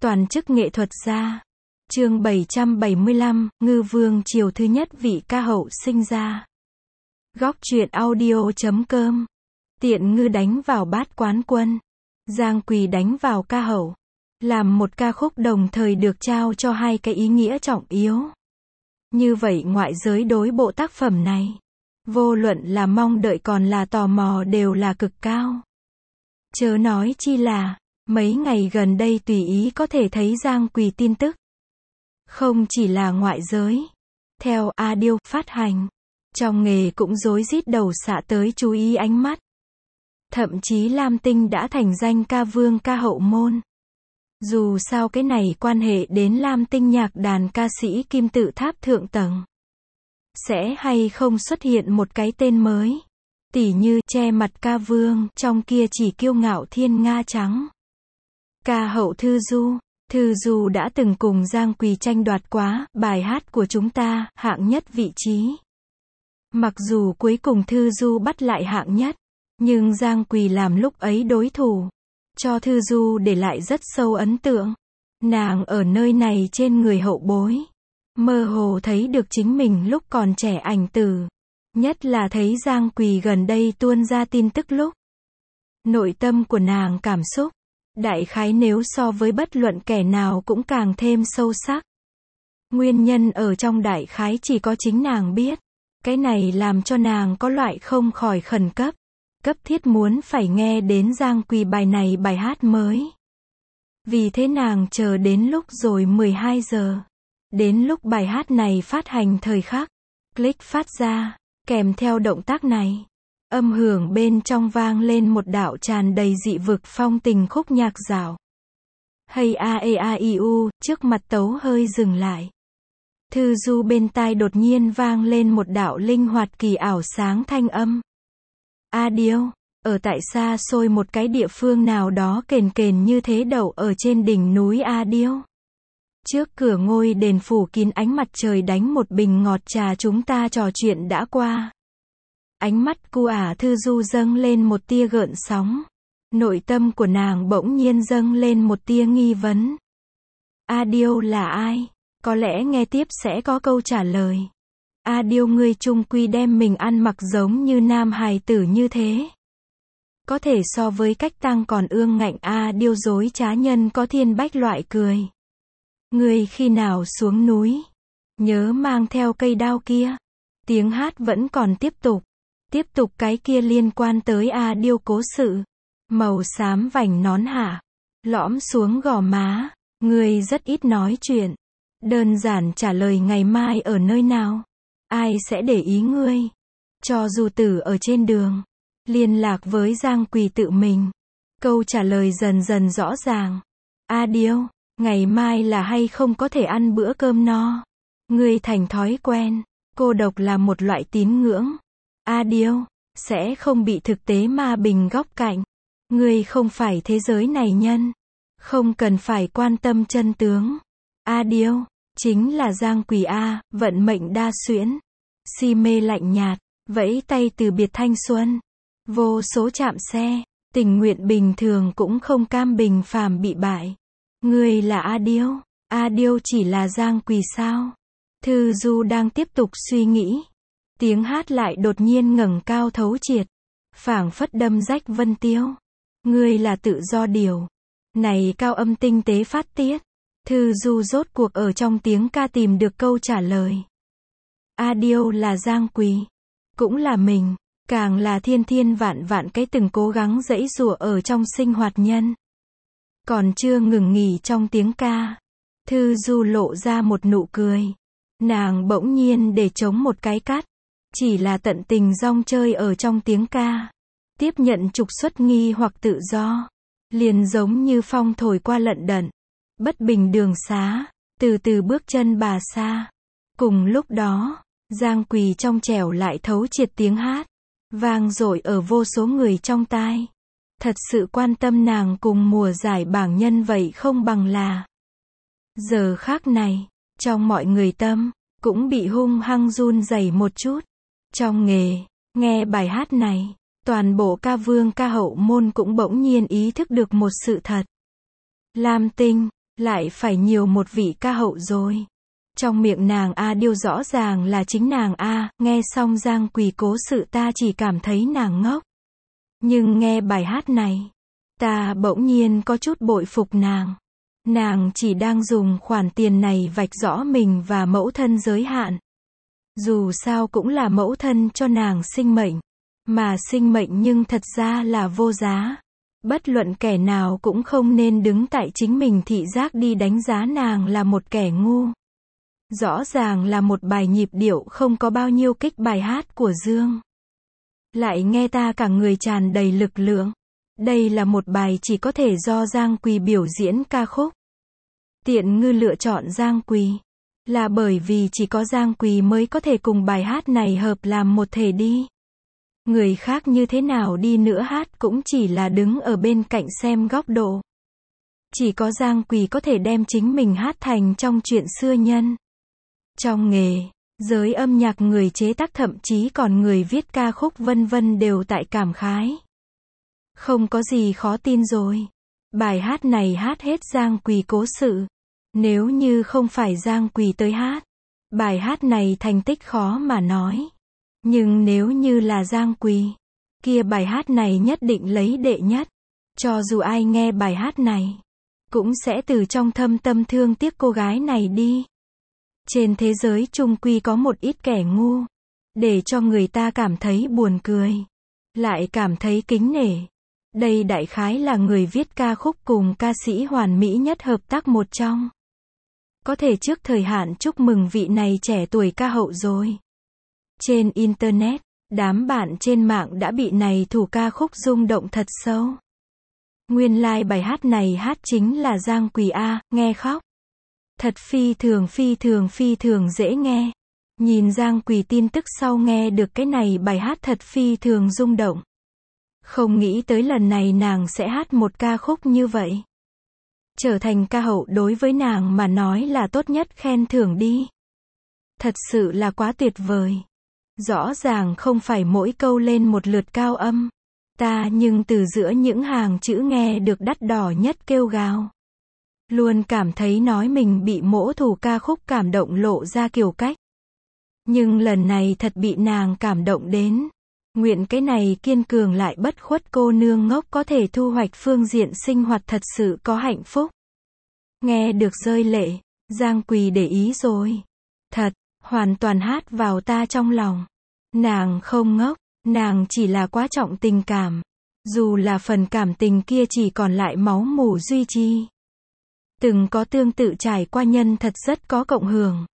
Toàn chức nghệ thuật gia. Chương 775, Ngư Vương Triều thứ nhất vị ca hậu sinh ra. Góc truyện audio.com. Tiện ngư đánh vào bát quán quân. Giang Quỳ đánh vào ca hậu. Làm một ca khúc đồng thời được trao cho hai cái ý nghĩa trọng yếu. Như vậy ngoại giới đối bộ tác phẩm này, vô luận là mong đợi còn là tò mò đều là cực cao. Chớ nói chi là, mấy ngày gần đây tùy ý có thể thấy Giang Quỳ tin tức. Không chỉ là ngoại giới. Theo A-Điêu phát hành, trong nghề cũng rối rít đầu xạ tới chú ý ánh mắt. Thậm chí Lam Tinh đã thành danh ca vương ca hậu môn. Dù sao cái này quan hệ đến Lam Tinh nhạc đàn ca sĩ kim tự tháp thượng tầng. Sẽ hay không xuất hiện một cái tên mới. Tỉ như che mặt ca vương, trong kia chỉ kiêu ngạo thiên nga trắng. Ca hậu Thư Du. Thư Du đã từng cùng Giang Quỳ tranh đoạt quá bài hát của chúng ta, hạng nhất vị trí. Mặc dù cuối cùng Thư Du bắt lại hạng nhất, nhưng Giang Quỳ làm lúc ấy đối thủ, cho Thư Du để lại rất sâu ấn tượng. Nàng ở nơi này trên người hậu bối, mơ hồ thấy được chính mình lúc còn trẻ ảnh tử. Nhất là thấy Giang Quỳ gần đây tuôn ra tin tức lúc. Nội tâm của nàng cảm xúc, đại khái nếu so với bất luận kẻ nào cũng càng thêm sâu sắc. Nguyên nhân ở trong đại khái chỉ có chính nàng biết. Cái này làm cho nàng có loại không khỏi khẩn cấp. Cấp thiết muốn phải nghe đến Giang Quỳ bài này bài hát mới. Vì thế nàng chờ đến lúc rồi 12 giờ. Đến lúc bài hát này phát hành thời khắc. Click phát ra, kèm theo động tác này. Âm hưởng bên trong vang lên một đạo tràn đầy dị vực phong tình khúc nhạc dạo. Hey a e a i u, trước mặt tấu hơi dừng lại. Thư Du bên tai đột nhiên vang lên một đạo linh hoạt kỳ ảo sáng thanh âm. A-Điêu, ở tại xa xôi một cái địa phương nào đó kền kền như thế đậu ở trên đỉnh núi A-Điêu. Trước cửa ngôi đền phủ kín ánh mặt trời đánh một bình ngọt trà chúng ta trò chuyện đã qua. Ánh mắt cu ả Thư Du dâng lên một tia gợn sóng. Nội tâm của nàng bỗng nhiên dâng lên một tia nghi vấn. A-Điêu là ai? Có lẽ nghe tiếp sẽ có câu trả lời. A-Điêu ngươi chung quy đem mình ăn mặc giống như nam hài tử như thế. Có thể so với cách tăng còn ương ngạnh A-Điêu dối trá nhân có thiên bách loại cười. Ngươi khi nào xuống núi? Nhớ mang theo cây đao kia. Tiếng hát vẫn còn tiếp tục. Tiếp tục cái kia liên quan tới A-Điêu cố sự. Màu xám vành nón hạ. Lõm xuống gò má. Ngươi rất ít nói chuyện. Đơn giản trả lời ngày mai ở nơi nào. Ai sẽ để ý ngươi? Cho dù tử ở trên đường. Liên lạc với Giang Quỳ tự mình. Câu trả lời dần dần rõ ràng. A-Điêu, ngày mai là hay không có thể ăn bữa cơm no. Ngươi thành thói quen. Cô độc là một loại tín ngưỡng. A-Điêu, sẽ không bị thực tế ma bình góc cạnh. Ngươi không phải thế giới này nhân. Không cần phải quan tâm chân tướng. A-Điêu, chính là Giang Quỳ A, vận mệnh đa xuyễn. Si mê lạnh nhạt, vẫy tay từ biệt thanh xuân. Vô số chạm xe, tình nguyện bình thường cũng không cam bình phàm bị bại. Ngươi là A-Điêu, A-Điêu chỉ là Giang Quỳ sao? Thư Du đang tiếp tục suy nghĩ. Tiếng hát lại đột nhiên ngẩng cao thấu triệt. Phảng phất đâm rách vân tiêu. Ngươi là tự do điều. Này cao âm tinh tế phát tiết. Thư Du rốt cuộc ở trong tiếng ca tìm được câu trả lời. A-Điêu là Giang Quỳ. Cũng là mình. Càng là thiên thiên vạn vạn cái từng cố gắng giãy giụa ở trong sinh hoạt nhân. Còn chưa ngừng nghỉ trong tiếng ca. Thư Du lộ ra một nụ cười. Nàng bỗng nhiên để trống một cái cắt. Chỉ là tận tình rong chơi ở trong tiếng ca. Tiếp nhận trục xuất nghi hoặc tự do. Liền giống như phong thổi qua lận đận. Bất bình đường xá. Từ từ bước chân bà xa. Cùng lúc đó, Giang Quỳ trong trẻo lại thấu triệt tiếng hát. Vang dội ở vô số người trong tai. Thật sự quan tâm nàng cùng mùa giải bảng nhân vậy không bằng là. Giờ khác này, trong mọi người tâm, cũng bị hung hăng run rẩy một chút. Trong nghề, nghe bài hát này, toàn bộ ca vương ca hậu môn cũng bỗng nhiên ý thức được một sự thật. Lam Tinh, Lại phải nhiều một vị ca hậu rồi. Trong miệng nàng A Điêu rõ ràng là chính nàng A, nghe xong Giang Quỳ cố sự ta chỉ cảm thấy nàng ngốc. Nhưng nghe bài hát này, ta bỗng nhiên có chút bội phục nàng. Nàng chỉ đang dùng khoản tiền này vạch rõ mình và mẫu thân giới hạn. Dù sao cũng là mẫu thân cho nàng sinh mệnh. Mà sinh mệnh nhưng thật ra là vô giá. Bất luận kẻ nào cũng không nên đứng tại chính mình thị giác đi đánh giá nàng là một kẻ ngu. Rõ ràng là một bài nhịp điệu không có bao nhiêu kích bài hát của Dương. Lại nghe ta cả người tràn đầy lực lượng. Đây là một bài chỉ có thể do Giang Quỳ biểu diễn ca khúc. Tiện Ngư lựa chọn Giang Quỳ là bởi vì chỉ có Giang Quỳ mới có thể cùng bài hát này hợp làm một thể đi. Người khác như thế nào đi nữa hát cũng chỉ là đứng ở bên cạnh xem góc độ. Chỉ có Giang Quỳ có thể đem chính mình hát thành trong chuyện xưa nhân. Trong nghề, giới âm nhạc người chế tác thậm chí còn người viết ca khúc vân vân đều tại cảm khái. Không có gì khó tin rồi. Bài hát này hát hết Giang Quỳ cố sự. Nếu như không phải Giang Quỳ tới hát, bài hát này thành tích khó mà nói. Nhưng nếu như là Giang Quỳ, kia bài hát này nhất định lấy đệ nhất. Cho dù ai nghe bài hát này, cũng sẽ từ trong thâm tâm thương tiếc cô gái này đi. Trên thế giới chung quy có một ít kẻ ngu, để cho người ta cảm thấy buồn cười, lại cảm thấy kính nể. Đây đại khái là người viết ca khúc cùng ca sĩ hoàn mỹ nhất hợp tác một trong. Có thể trước thời hạn chúc mừng vị này trẻ tuổi ca hậu rồi. Trên Internet, đám bạn trên mạng đã bị này thủ ca khúc rung động thật sâu. Nguyên lai bài hát này hát chính là Giang Quỳ A, nghe khóc. Thật phi thường dễ nghe. Nhìn Giang Quỳ tin tức sau nghe được cái này bài hát thật phi thường rung động. Không nghĩ tới lần này nàng sẽ hát một ca khúc như vậy. Trở thành ca hậu đối với nàng mà nói là tốt nhất khen thưởng đi. Thật sự là quá tuyệt vời. Rõ ràng không phải mỗi câu lên một lượt cao âm. Ta nhưng từ giữa những hàng chữ nghe được đắt đỏ nhất kêu gào. Luôn cảm thấy nói mình bị mỗ thủ ca khúc cảm động lộ ra kiểu cách. Nhưng lần này thật bị nàng cảm động đến. Nguyện cái này kiên cường lại bất khuất cô nương ngốc có thể thu hoạch phương diện sinh hoạt thật sự có hạnh phúc. Nghe được rơi lệ, Giang Quỳ để ý rồi. Thật, hoàn toàn hát vào ta trong lòng. Nàng không ngốc, nàng chỉ là quá trọng tình cảm. Dù là phần cảm tình kia chỉ còn lại máu mủ duy trì. Từng có tương tự trải qua nhân thật rất có cộng hưởng.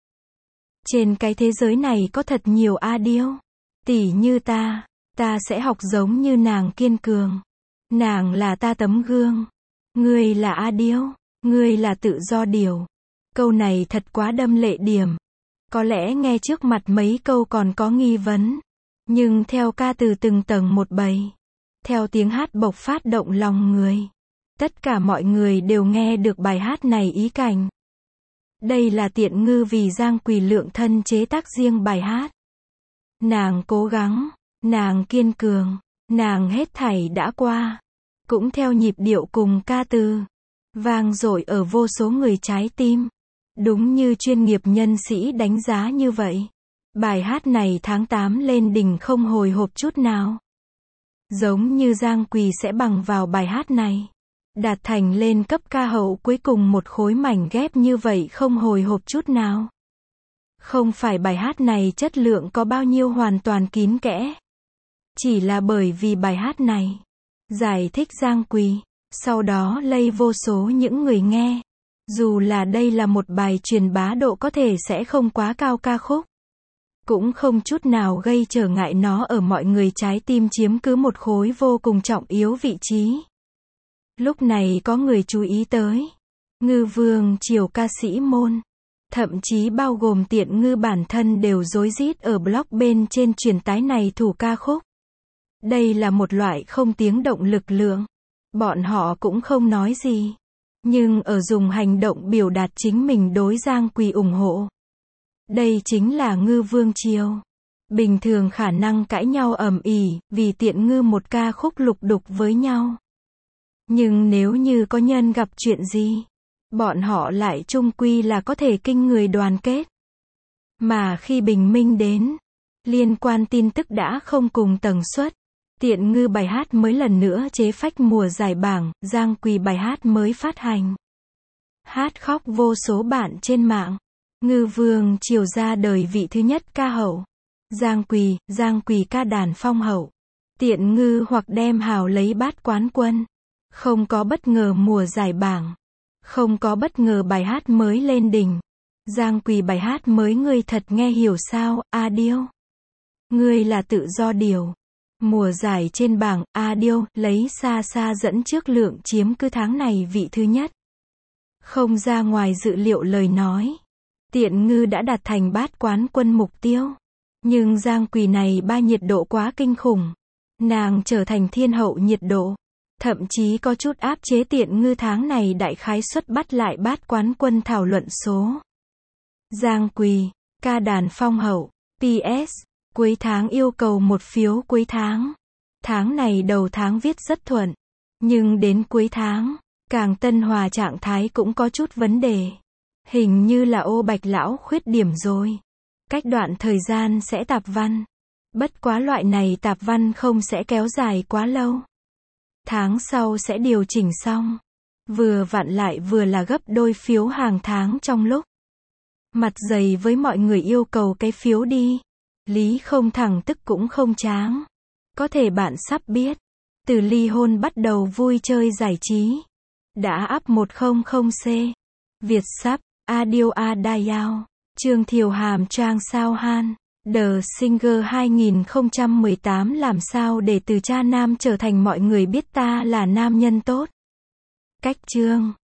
Trên cái thế giới này có thật nhiều A Điêu. Tỉ như ta sẽ học giống như nàng kiên cường. Nàng là ta tấm gương. Ngươi là A Điêu, ngươi là tự do điều. Câu này thật quá đâm lệ điểm. Có lẽ nghe trước mặt mấy câu còn có nghi vấn. Nhưng theo ca từ từng tầng một bày. Theo tiếng hát bộc phát động lòng người. Tất cả mọi người đều nghe được bài hát này ý cảnh. Đây là Tiện Ngư vì Giang Quỳ lượng thân chế tác riêng bài hát. Nàng cố gắng, nàng kiên cường, nàng hết thảy đã qua. Cũng theo nhịp điệu cùng ca từ. Vang dội ở vô số người trái tim. Đúng như chuyên nghiệp nhân sĩ đánh giá như vậy. Bài hát này tháng 8 lên đỉnh không hồi hộp chút nào. Giống như Giang Quỳ sẽ bằng vào bài hát này. Đạt thành lên cấp ca hậu cuối cùng một khối mảnh ghép như vậy không hồi hộp chút nào. Không phải bài hát này chất lượng có bao nhiêu hoàn toàn kín kẽ. Chỉ là bởi vì bài hát này giải thích Giang Quỳ, sau đó lây vô số những người nghe. Dù là đây là một bài truyền bá độ có thể sẽ không quá cao ca khúc. Cũng không chút nào gây trở ngại nó ở mọi người trái tim chiếm cứ một khối vô cùng trọng yếu vị trí. Lúc này có người chú ý tới. Ngư vương triều ca sĩ môn. Thậm chí bao gồm Tiện Ngư bản thân đều rối rít ở blog bên trên truyền tái này thủ ca khúc. Đây là một loại không tiếng động lực lượng. Bọn họ cũng không nói gì. Nhưng ở dùng hành động biểu đạt chính mình đối Giang Quỳ ủng hộ. Đây chính là Ngư vương triều. Bình thường khả năng cãi nhau ầm ĩ vì Tiện Ngư một ca khúc lục đục với nhau. Nhưng nếu như có nhân gặp chuyện gì, bọn họ lại chung quy là có thể kinh người đoàn kết. Mà khi bình minh đến, liên quan tin tức đã không cùng tần suất. Tiện ngư bài hát mới lần nữa chế phách mùa giải bảng, Giang Quỳ bài hát mới phát hành. Hát khóc vô số bạn trên mạng. Ngư vương chiều ra đời vị thứ nhất ca hậu. Giang Quỳ ca đàn phong hậu. Tiện ngư hoặc đem hào lấy bát quán quân. Không có bất ngờ mùa giải bảng. Không có bất ngờ bài hát mới lên đỉnh. Giang Quỳ bài hát mới ngươi thật nghe hiểu sao, A Điêu. Ngươi là tự do điều. Mùa giải trên bảng, A Điêu, lấy xa xa dẫn trước lượng chiếm cứ tháng này vị thứ nhất. Không ra ngoài dự liệu lời nói. Tiện ngư đã đạt thành bát quán quân mục tiêu. Nhưng Giang Quỳ này ba nhiệt độ quá kinh khủng. Nàng trở thành thiên hậu nhiệt độ. Thậm chí có chút áp chế tiện ngư tháng này đại khái suất bắt lại bát quán quân thảo luận số. Giang Quỳ, ca đàn phong hậu. PS, cuối tháng yêu cầu một phiếu cuối tháng. Tháng này đầu tháng viết rất thuận. Nhưng đến cuối tháng, càng tân hòa trạng thái cũng có chút vấn đề. Hình như là ô bạch lão khuyết điểm rồi. Cách đoạn thời gian sẽ tạp văn. Bất quá loại này tạp văn không sẽ kéo dài quá lâu. Tháng sau sẽ điều chỉnh xong. Vừa vặn lại vừa là gấp đôi phiếu hàng tháng trong lúc. Mặt dày với mọi người yêu cầu cái phiếu đi. Lý không thẳng tức cũng không tráng. Có thể bạn sắp biết. Từ ly hôn bắt đầu vui chơi giải trí. Đã up 100C. Việt sắp, A Điêu A Dayao. Trương Thiều Hàm Trang Sao Han. The Singer 2018 làm sao để từ cha nam trở thành mọi người biết ta là nam nhân tốt. Cách chương